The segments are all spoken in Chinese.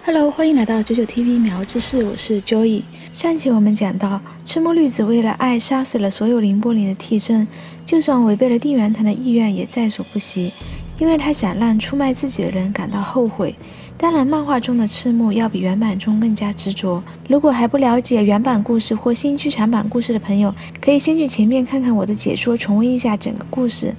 Hello， 欢迎来到99TV 秒知识，我是 Joey。上期我们讲到，赤木绿子为了爱杀死了所有凌波林的替身，就算违背了定元堂的意愿也在所不惜，因为他想让出卖自己的人感到后悔。当然，漫画中的赤木要比原版中更加执着。如果还不了解原版故事或新剧场版故事的朋友，可以先去前面看看我的解说，重温一下整个故事。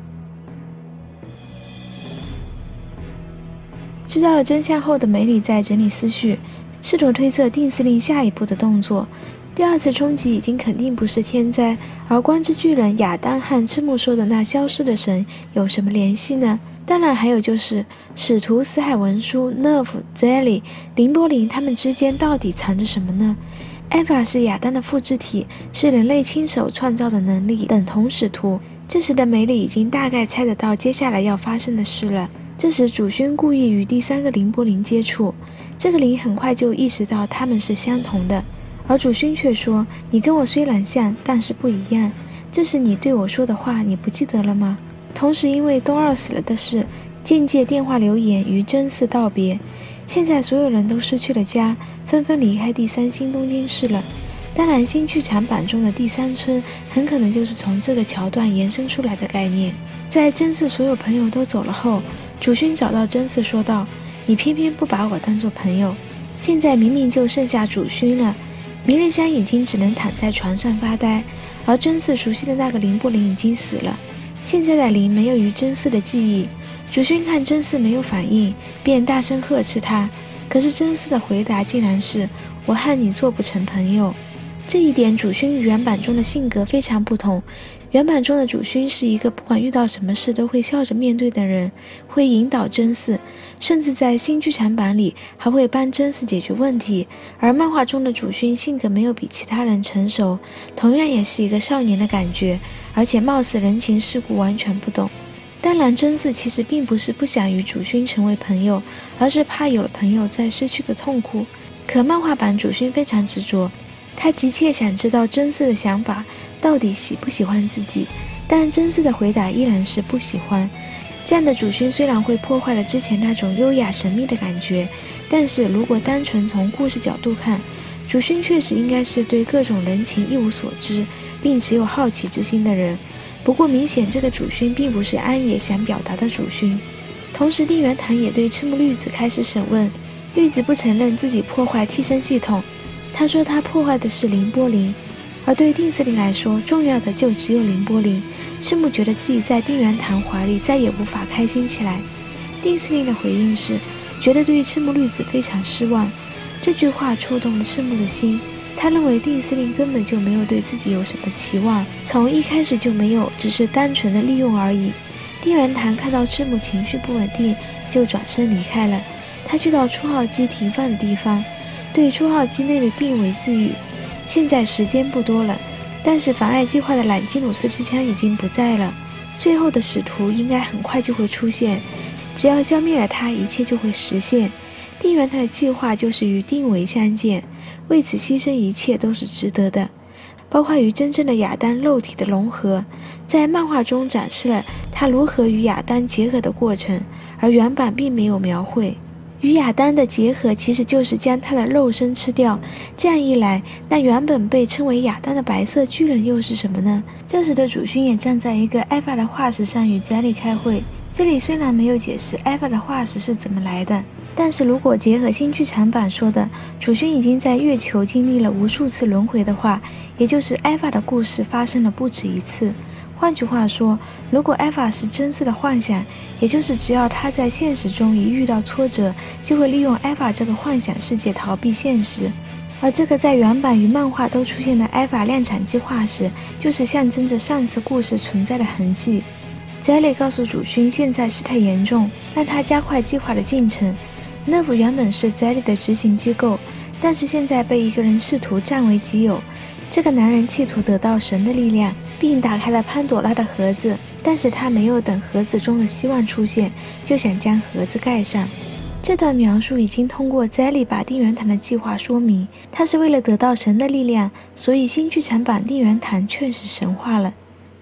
知道了真相后的梅里在整理思绪，试图推测定司令下一步的动作。第二次冲击已经肯定不是天灾，而光之巨人亚当和赤木说的那消失的神有什么联系呢？当然还有就是使徒、死海文书、nerf、zelly、凌波林他们之间到底藏着什么呢？艾法是亚当的复制体，是人类亲手创造的能力，等同使徒。这时的梅里已经大概猜得到接下来要发生的事了。这时主勋故意与第三个凌波林接触，这个灵很快就意识到他们是相同的，而主勋却说：你跟我虽然像，但是不一样，这是你对我说的话，你不记得了吗？同时因为东二死了的事，间接电话留言与真嗣道别，现在所有人都失去了家，纷纷离开第三星东京市了。当然新剧场版中的第三村很可能就是从这个桥段延伸出来的概念。在真嗣所有朋友都走了后，主勋找到真嗣说道：你偏偏不把我当作朋友，现在明明就剩下主勋了。明日香已经只能躺在床上发呆，而真嗣熟悉的那个凌波林已经死了，现在的灵没有与真嗣的记忆。主勋看真嗣没有反应，便大声呵斥他，可是真嗣的回答竟然是：我和你做不成朋友。这一点主勋与原版中的性格非常不同。原版中的主勋是一个不管遇到什么事都会笑着面对的人，会引导真嗣，甚至在新剧场版里还会帮真嗣解决问题。而漫画中的主勋性格没有比其他人成熟，同样也是一个少年的感觉，而且貌似人情世故完全不懂。当然真嗣其实并不是不想与主勋成为朋友，而是怕有了朋友再失去的痛苦。可漫画版主勋非常执着，他急切想知道真嗣的想法，到底喜不喜欢自己，但真嗣的回答依然是不喜欢。这样的主勋虽然会破坏了之前那种优雅神秘的感觉，但是如果单纯从故事角度看，主勋确实应该是对各种人情一无所知，并持有好奇之心的人。不过明显这个主勋并不是安野想表达的主勋。同时定元堂也对赤木绿子开始审问，绿子不承认自己破坏替身系统，他说他破坏的是凌波林，而对定司令来说，重要的就只有凌波林。赤木觉得自己在定元堂怀里再也无法开心起来。定司令的回应是，觉得对于赤木绿子非常失望。这句话触动了赤木的心，他认为定司令根本就没有对自己有什么期望，从一开始就没有，只是单纯的利用而已。定元堂看到赤木情绪不稳定，就转身离开了。他去到出号机停放的地方，对出号机内的定为自语：现在时间不多了，但是妨碍计划的懒基努斯之枪已经不在了，最后的使徒应该很快就会出现，只要消灭了他，一切就会实现。定元堂的计划就是与定为相见，为此牺牲一切都是值得的，包括与真正的亚当肉体的融合。在漫画中展示了他如何与亚当结合的过程，而原版并没有描绘。与亚当的结合其实就是将他的肉身吃掉，这样一来，那原本被称为亚当的白色巨人又是什么呢？这时的主勋也站在一个艾法的化石上与詹利开会，这里虽然没有解释艾法的化石是怎么来的，但是如果结合新剧场版说的主勋已经在月球经历了无数次轮回的话，也就是艾法的故事发生了不止一次。换句话说，如果艾法是真嗣的幻想，也就是只要他在现实中一遇到挫折，就会利用艾法这个幻想世界逃避现实。而这个在原版与漫画都出现的艾法量产计划时，就是象征着上次故事存在的痕迹。杰里告诉主勋现在事态严重，让他加快计划的进程。nerf 原本是杰里的执行机构，但是现在被一个人试图占为己有。这个男人企图得到神的力量，并打开了潘朵拉的盒子，但是他没有等盒子中的希望出现，就想将盒子盖上。这段描述已经通过斋利把定元堂的计划说明，他是为了得到神的力量，所以新剧场版定元堂确实神化了。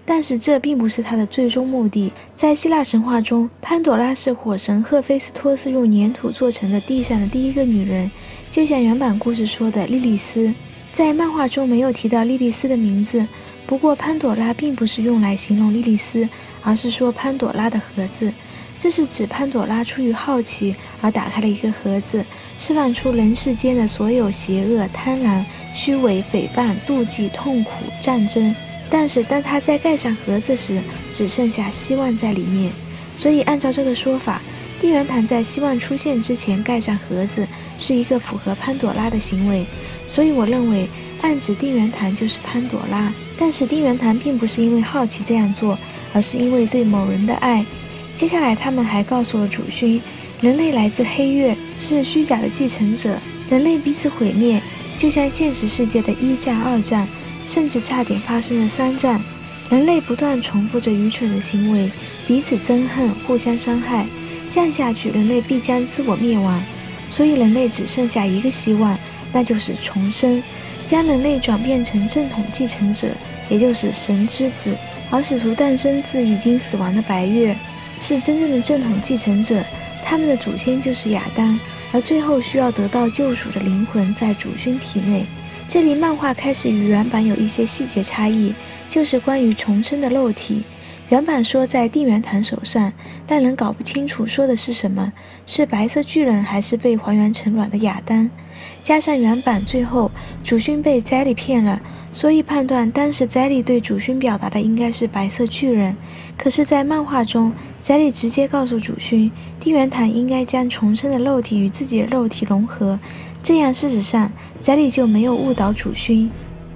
但是这并不是他的最终目的。在希腊神话中，潘朵拉是火神赫菲斯托斯用粘土做成的地上的第一个女人，就像原版故事说的莉莉丝。在漫画中没有提到莉莉丝的名字，不过潘朵拉并不是用来形容莉莉丝，而是说潘朵拉的盒子。这是指潘朵拉出于好奇而打开了一个盒子，释放出人世间的所有邪恶、贪婪、虚伪、诽谤、妒忌、痛苦、战争。但是当他再盖上盒子时，只剩下希望在里面。所以按照这个说法，定元坛在希望出现之前盖上盒子是一个符合潘朵拉的行为。所以我认为暗指定元坛就是潘朵拉。但是定元坛并不是因为好奇这样做，而是因为对某人的爱。接下来他们还告诉了主勋，人类来自黑月，是虚假的继承者，人类彼此毁灭，就像现实世界的1战、2战，甚至差点发生了3战。人类不断重复着愚蠢的行为，彼此憎恨，互相伤害，这样下去人类必将自我灭亡。所以人类只剩下一个希望，那就是重生，将人类转变成正统继承者，也就是神之子。而使徒诞生自已经死亡的白月，是真正的正统继承者，他们的祖先就是亚当，而最后需要得到救赎的灵魂在主勋体内。这里漫画开始与原版有一些细节差异，就是关于重生的肉体。原版说在定元坛手上，但人搞不清楚说的是什么，是白色巨人还是被还原成卵的亚当。加上原版最后主勋被宰利骗了，所以判断当时宰利对主勋表达的应该是白色巨人。可是在漫画中，宰利直接告诉主勋，定元坛应该将重生的肉体与自己的肉体融合，这样事实上宰利就没有误导主勋。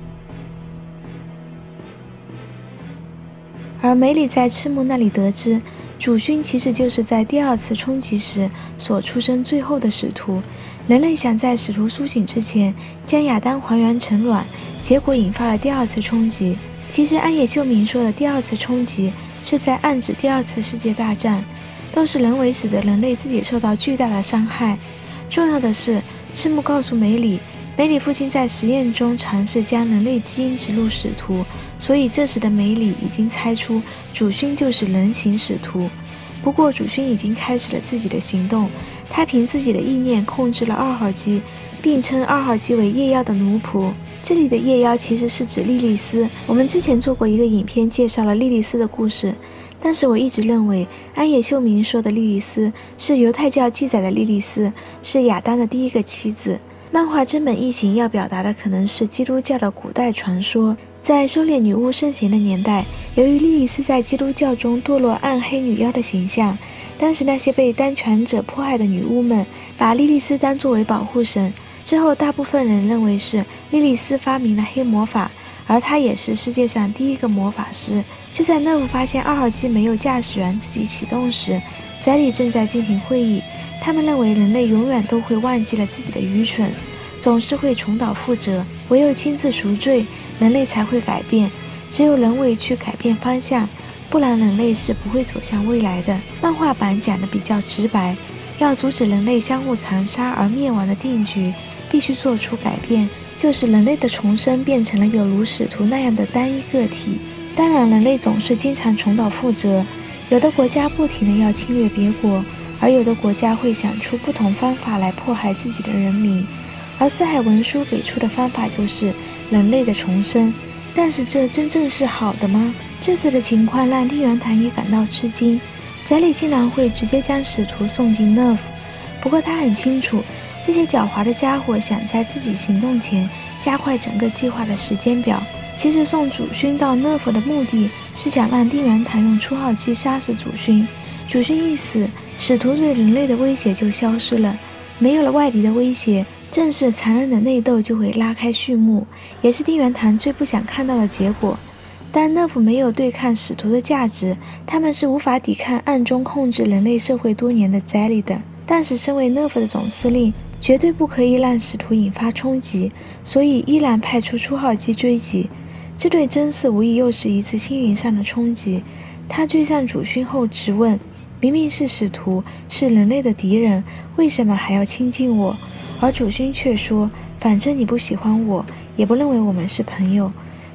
而梅里在赤木那里得知，主勋其实就是在第2次冲击时所出生最后的使徒。人类想在使徒苏醒之前将亚当还原成卵，结果引发了第2次冲击。其实安野秀明说的第2次冲击是在暗指第2次世界大战，都是人为使得人类自己受到巨大的伤害。重要的是，赤木告诉梅里，梅里父亲在实验中尝试将人类基因植入使徒，所以这时的梅里已经猜出主勋就是人形使徒。不过主勋已经开始了自己的行动，他凭自己的意念控制了2号机，并称2号机为夜妖的奴仆。这里的夜妖其实是指莉莉丝，我们之前做过一个影片介绍了莉莉丝的故事，但是我一直认为安野秀明说的莉莉丝是犹太教记载的莉莉丝，是亚当的第1个妻子。漫画真本异形要表达的可能是基督教的古代传说。在狩猎女巫盛行的年代，由于莉莉丝在基督教中堕落暗黑女妖的形象，当时那些被当权者迫害的女巫们把莉莉丝当作为保护神。之后大部分人认为是莉莉丝发明了黑魔法，而她也是世界上第1个魔法师。就在乐福发现2号机没有驾驶员自己启动时，宰理正在进行会议。他们认为人类永远都会忘记了自己的愚蠢，总是会重蹈覆辙，唯有亲自赎罪，人类才会改变。只有人为去改变方向，不然人类是不会走向未来的。漫画版讲得比较直白，要阻止人类相互残杀而灭亡的定局，必须做出改变，就是人类的重生变成了有如使徒那样的单一个体。当然人类总是经常重蹈覆辙，有的国家不停地要侵略别国，而有的国家会想出不同方法来迫害自己的人民，而四海文书给出的方法就是人类的重生。但是这真正是好的吗？这次的情况让定元坛也感到吃惊，宰理竟然会直接将使徒送进 NERV。 不过他很清楚，这些狡猾的家伙想在自己行动前加快整个计划的时间表。其实送主勋到 NERV 的目的是想让定元坛用初号机杀死主勋。主勋一死，使徒对人类的威胁就消失了，没有了外敌的威胁，正是残忍的内斗就会拉开序幕，也是定元坛最不想看到的结果。但NERV没有对抗使徒的价值，他们是无法抵抗暗中控制人类社会多年的宰理的。但是身为NERV的总司令，绝对不可以让使徒引发冲击，所以依然派出初号机追击。这对真嗣无疑又是一次心灵上的冲击。他追上主勋后质问，明明是使徒，是人类的敌人，为什么还要亲近我？而主勋却说，反正你不喜欢我，也不认为我们是朋友。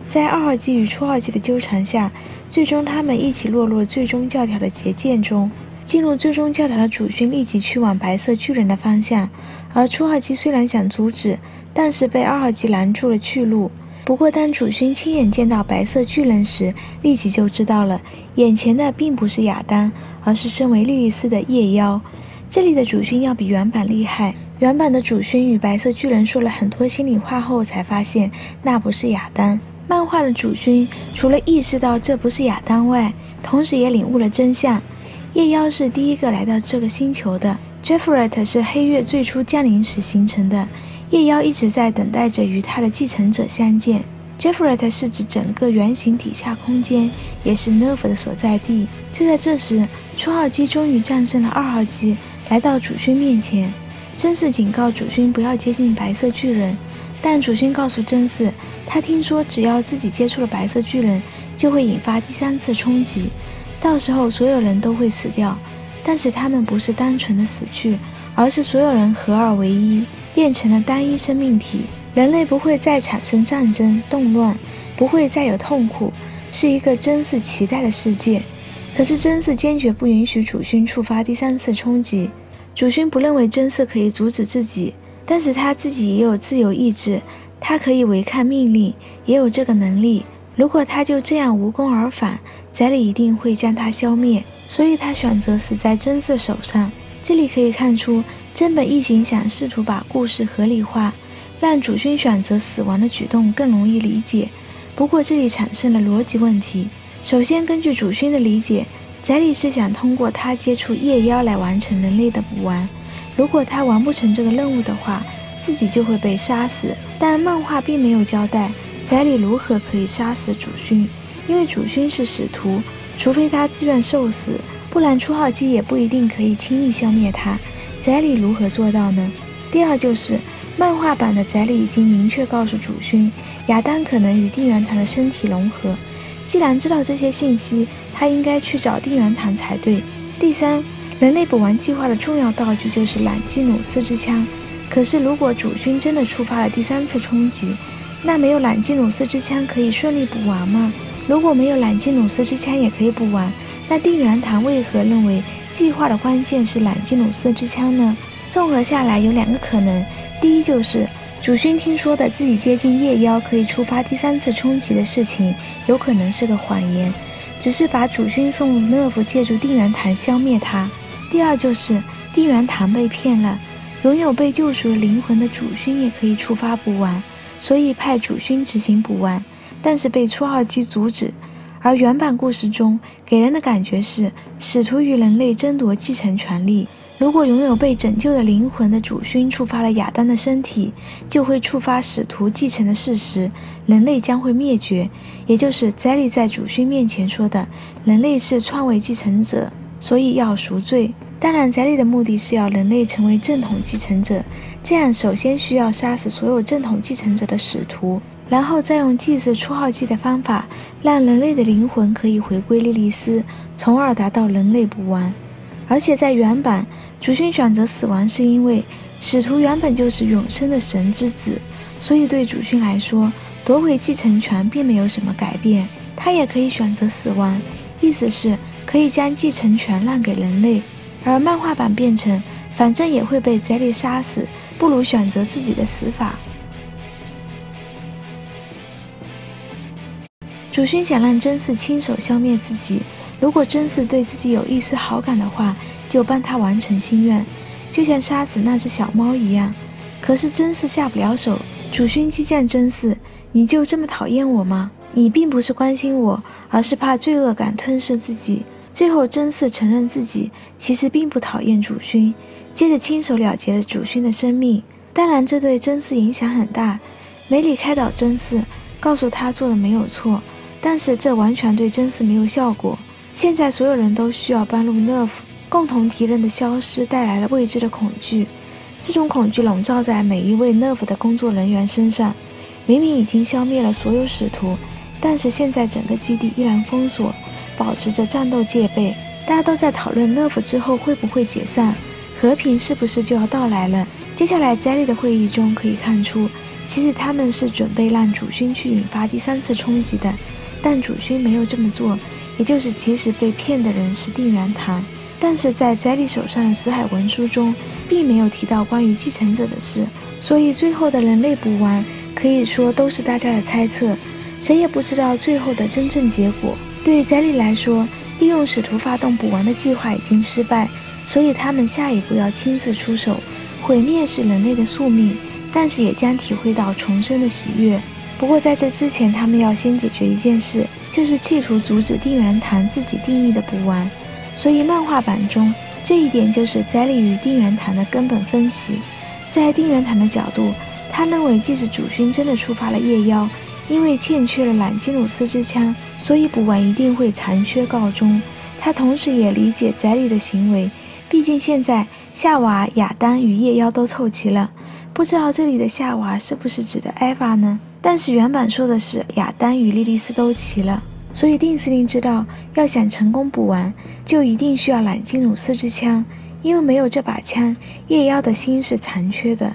在2号机与初号机的纠缠下，最终他们一起落入最终教条的结界中。进入最终教条的主勋立即去往白色巨人的方向，而初号机虽然想阻止，但是被2号机拦住了去路。不过当主勋亲眼见到白色巨人时，立即就知道了，眼前的并不是亚当，而是身为莉莉丝的夜妖。这里的主勋要比原版厉害，原版的主勋与白色巨人说了很多心里话后才发现那不是亚当。漫画的主勋除了意识到这不是亚当外，同时也领悟了真相。夜妖是第一个来到这个星球的， Jeffret 是黑月最初降临时形成的，夜妖一直在等待着与他的继承者相见。 Jeffret 是指整个圆形底下空间，也是 Nerv 的所在地。就在这时，初号机终于战胜了2号机，来到主勋面前。真嗣警告主勋不要接近白色巨人，但主勋告诉真嗣，他听说只要自己接触了白色巨人，就会引发第3次冲击，到时候所有人都会死掉。但是他们不是单纯的死去，而是所有人合二为一，变成了单一生命体。人类不会再产生战争动乱，不会再有痛苦，是一个真嗣期待的世界。可是真嗣坚决不允许主勋触发第3次冲击。主勋不认为真嗣可以阻止自己，但是他自己也有自由意志，他可以违抗命令，也有这个能力。如果他就这样无功而返，宰理一定会将他消灭，所以他选择死在真嗣手上。这里可以看出，真本一行想试图把故事合理化，让主勋选择死亡的举动更容易理解。不过这里产生了逻辑问题。首先，根据主勋的理解，宰理是想通过他接触夜妖来完成人类的补完，如果他完不成这个任务的话，自己就会被杀死。但漫画并没有交代宰理如何可以杀死主勋，因为主勋是使徒，除非他自愿受死，不然初号机也不一定可以轻易消灭他。宰理如何做到呢？第二就是漫画版的宰理已经明确告诉主勋，亚当可能与定元堂的身体融合。既然知道这些信息，他应该去找定元堂才对。第三，人类补完计划的重要道具就是朗基努斯之枪。可是如果主勋真的触发了第3次冲击，那没有朗基努斯之枪可以顺利补完吗？如果没有朗基努斯之枪也可以补完，那定元堂为何认为计划的关键是朗基努斯之枪呢？综合下来有2个可能，第一就是主勋听说的自己接近夜妖可以触发第3次冲击的事情，有可能是个谎言，只是把主勋送入Nerv，借助定元堂消灭他。第二就是定元堂被骗了，拥有被救赎的灵魂的主勋也可以触发补完，所以派主勋执行补完，但是被初号机阻止。而原版故事中给人的感觉是使徒与人类争夺继承权利，如果拥有被拯救的灵魂的主勋触发了亚当的身体，就会触发使徒继承的事实，人类将会灭绝，也就是宰理在主勋面前说的人类是篡位继承者，所以要赎罪。当然宰理的目的是要人类成为正统继承者，这样首先需要杀死所有正统继承者的使徒，然后再用祭祀初号机的方法让人类的灵魂可以回归莉莉丝，从而达到人类补完。而且在原版，主勋选择死亡是因为使徒原本就是永生的神之子，所以对主勋来说夺回继承权并没有什么改变，他也可以选择死亡，意思是可以将继承权让给人类。而漫画版变成反正也会被宰理杀死，不如选择自己的死法。主勋想让真嗣亲手消灭自己，如果真嗣对自己有一丝好感的话，就帮他完成心愿，就像杀死那只小猫一样。可是真嗣下不了手，主勋激将真嗣，你就这么讨厌我吗？你并不是关心我，而是怕罪恶感吞噬自己。最后真嗣承认自己其实并不讨厌主勋，接着亲手了结了主勋的生命。当然这对真嗣影响很大，梅里开导真嗣，告诉他做的没有错，但是这完全对真嗣没有效果。现在所有人都需要搬入Nerv，共同敌人的消失带来了未知的恐惧，这种恐惧笼罩在每一位Nerv的工作人员身上。明明已经消灭了所有使徒，但是现在整个基地依然封锁，保持着战斗戒备。大家都在讨论Nerv之后会不会解散，和平是不是就要到来了。接下来宰理的会议中可以看出， 其实他们是准备让主勋去引发第3次冲击的，但主勋没有这么做，也就是其实被骗的人是定元堂。但是在翟理手上的死海文书中并没有提到关于继承者的事，所以最后的人类补完可以说都是大家的猜测，谁也不知道最后的真正结果。对于翟理来说，利用使徒发动补完的计划已经失败，所以他们下一步要亲自出手，毁灭是人类的宿命，但是也将体会到重生的喜悦。不过在这之前，他们要先解决一件事，就是企图阻止定元堂自己定义的补完。所以漫画版中，这一点就是翟理与定元堂的根本分歧。在定元堂的角度，他认为即使主勋真的触发了夜妖，因为欠缺了朗基努斯之枪，所以补完一定会残缺告终。他同时也理解翟理的行为，毕竟现在夏娃、亚当与夜妖都凑齐了，不知道这里的夏娃是不是指的艾娃呢？但是原版说的是亚当与莉莉丝都齐了，所以定司令知道要想成功补完，就一定需要朗基努斯之枪，因为没有这把枪，夜妖的心是残缺的。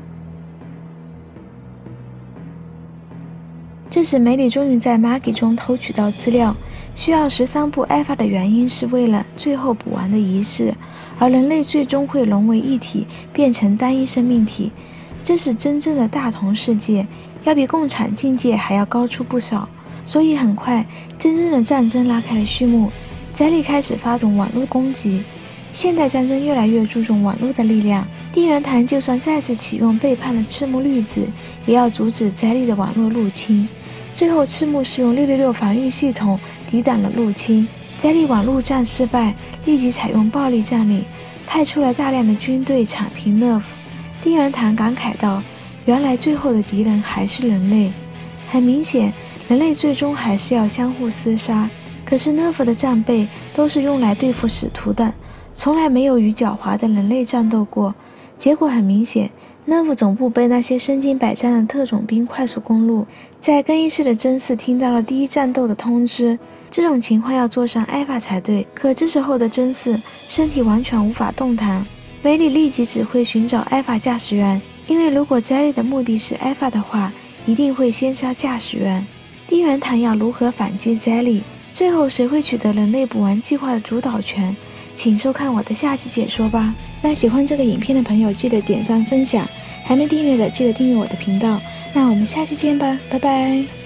这时梅里终于在 Magi 中偷取到资料，需要13部艾法的原因是为了最后补完的仪式，而人类最终会融为一体，变成单一生命体。这是真正的大同世界，要比共产境界还要高出不少。所以很快，真正的战争拉开了序幕，翟理开始发动网络攻击。现代战争越来越注重网络的力量，定元堂就算再次启用背叛了赤木绿子，也要阻止翟理的网络入侵。最后赤木是用666防御系统抵挡了入侵，翟理网络战失败，立即采用暴力占领，派出了大量的军队铲平 NERV。 定元堂感慨道，原来最后的敌人还是人类。很明显，人类最终还是要相互厮杀，可是 NERV 的战备都是用来对付使徒的，从来没有与狡猾的人类战斗过。结果很明显， NERV 总部被那些身经百战的特种兵快速攻入，在更衣室的真嗣听到了第一战斗的通知，这种情况要坐上艾法才对，可这时候的真嗣身体完全无法动弹。梅里立即指挥寻找艾法驾驶员，因为如果翟理的目的是艾法的话，一定会先杀驾驶员。定元堂要如何反击翟理，最后谁会取得人类补完计划的主导权，请收看我的下期解说吧。那喜欢这个影片的朋友记得点赞分享，还没订阅的记得订阅我的频道。那我们下期见吧，拜拜。